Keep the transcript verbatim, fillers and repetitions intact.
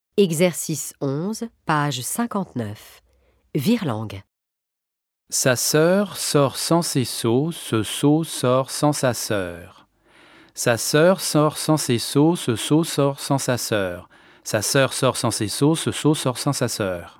Exercice onze, page cinquante-neuf. Virlangue. Sa sœur sort sans ses seaux, ce seau sort sans sa sœur. Sa sœur sort sans ses seaux, ce seau sort sans sa sœur. Sa sœur sort sans ses seaux, ce seau sort sans sa sœur.